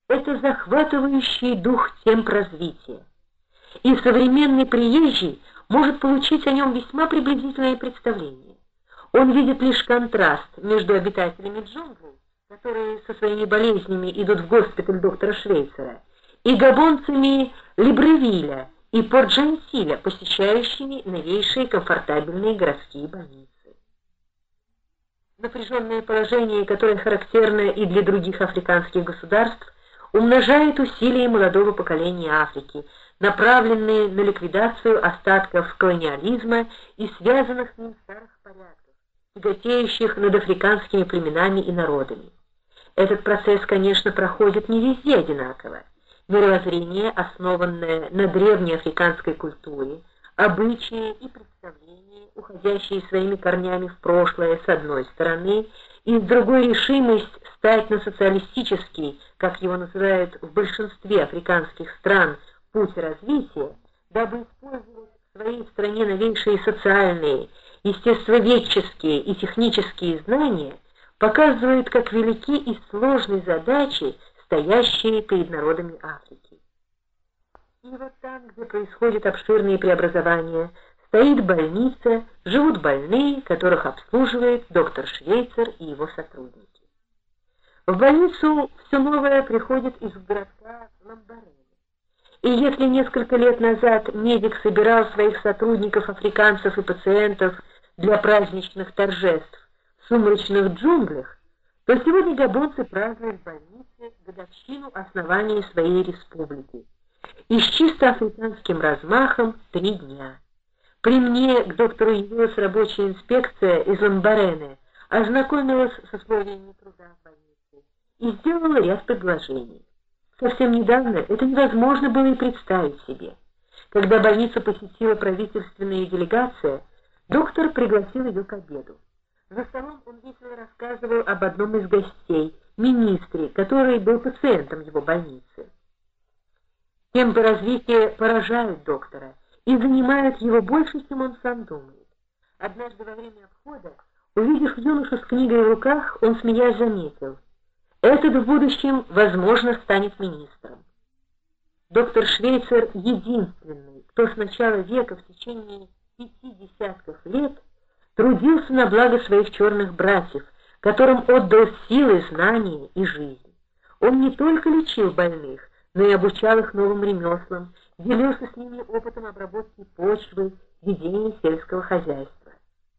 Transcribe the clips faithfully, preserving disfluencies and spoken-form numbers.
Это захватывающий дух темп развития. И современный приезжий может получить о нем весьма приблизительное представление. Он видит лишь контраст между обитателями джунглей, которые со своими болезнями идут в госпиталь доктора Швейцера, и габонцами Либревиля и Порт-Жентиля, посещающими новейшие комфортабельные городские больницы. Напряженное положение, которое характерно и для других африканских государств, умножает усилия молодого поколения Африки, направленные на ликвидацию остатков колониализма и связанных с ним старых порядков, тяготеющих над африканскими племенами и народами. Этот процесс, конечно, проходит не везде одинаково. Мировоззрение, основанное на древней африканской культуре, обычаи и представления, уходящие своими корнями в прошлое, с одной стороны, и с другой решимость стать на социалистический, как его называют в большинстве африканских стран, путь развития, дабы использовать в своей стране новейшие социальные, естествоведческие и технические знания, показывают, как велики и сложные задачи, стоящие перед народами Африки. И вот там, где происходят обширные преобразования, стоит больница, живут больные, которых обслуживает доктор Швейцер и его сотрудники. В больницу все новое приходит из городка Ламбарене. И если несколько лет назад медик собирал своих сотрудников, африканцев и пациентов для праздничных торжеств в сумрачных джунглях, то сегодня габонцы празднуют в больнице годовщину основания своей республики. И с чисто африканским размахом три дня. При мне к доктору явилась рабочая инспекция из Ламбарене, ознакомилась с условиями труда в больнице и сделала ряд предложений. Совсем недавно это невозможно было и представить себе. Когда больницу посетила правительственная делегация, доктор пригласил ее к обеду. За столом он весело рассказывал об одном из гостей, министре, который был пациентом его больницы. Темпы развития поражают доктора и занимают его больше, чем он сам думает. Однажды во время обхода, увидев юношу с книгой в руках, он, смеясь, заметил: «Этот в будущем, возможно, станет министром». Доктор Швейцер единственный, кто с начала века в течение пяти десятков лет трудился на благо своих черных братьев, которым отдал силы, знания и жизнь. Он не только лечил больных, но и обучал их новым ремеслам, делился с ними опытом обработки почвы, ведения сельского хозяйства.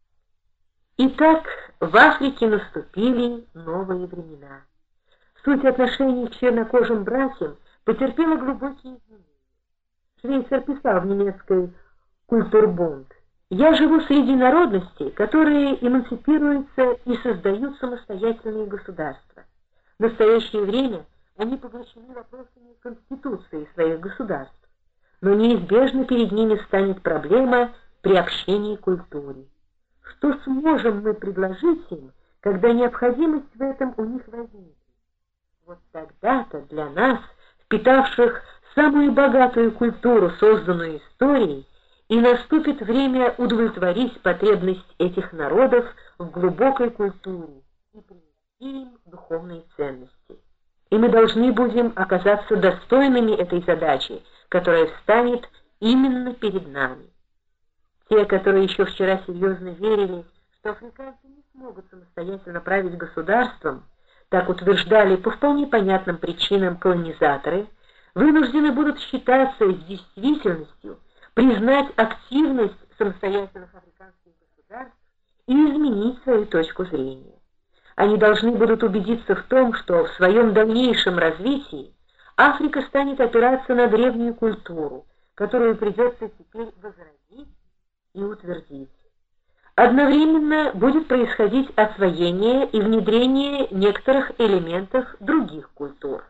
Итак, в Африке наступили новые времена. Суть отношений к чернокожим братьям потерпела глубокие изменения. Швейцер писал в немецкой «Культурбунд»: «Я живу среди народностей, которые эмансипируются и создают самостоятельные государства. В настоящее время они поглощены вопросами конституции своих государств, но неизбежно перед ними станет проблема приобщения к культуре. Что сможем мы предложить им, когда необходимость в этом у них возникнет? Вот тогда-то для нас, впитавших самую богатую культуру, созданную историей, и наступит время удовлетворить потребность этих народов в глубокой культуре и принести им духовные ценности. И мы должны будем оказаться достойными этой задачи, которая встанет именно перед нами. Те, которые еще вчера серьезно верили, что африканцы не смогут самостоятельно править государством, так утверждали по вполне понятным причинам колонизаторы, вынуждены будут считаться с действительностью, признать активность самостоятельных африканских государств и изменить свою точку зрения. Они должны будут убедиться в том, что в своем дальнейшем развитии Африка станет опираться на древнюю культуру, которую придется теперь возродить и утвердить. Одновременно будет происходить освоение и внедрение некоторых элементов других культур.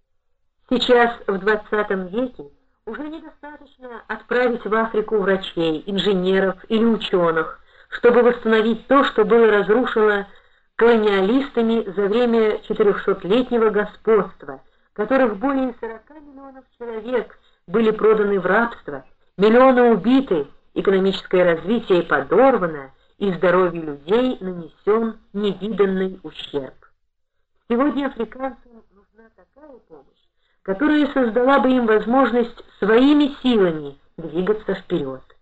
Сейчас, в двадцатом веке, уже недостаточно отправить в Африку врачей, инженеров или ученых, чтобы восстановить то, что было разрушено колониалистами за время четырехсотлетнего господства, которых более сорока миллионов человек были проданы в рабство, миллионы убиты, экономическое развитие подорвано, и здоровью людей нанесен невиданный ущерб. Сегодня африканцам нужна такая такая помощь, которая создала бы им возможность своими силами двигаться вперед.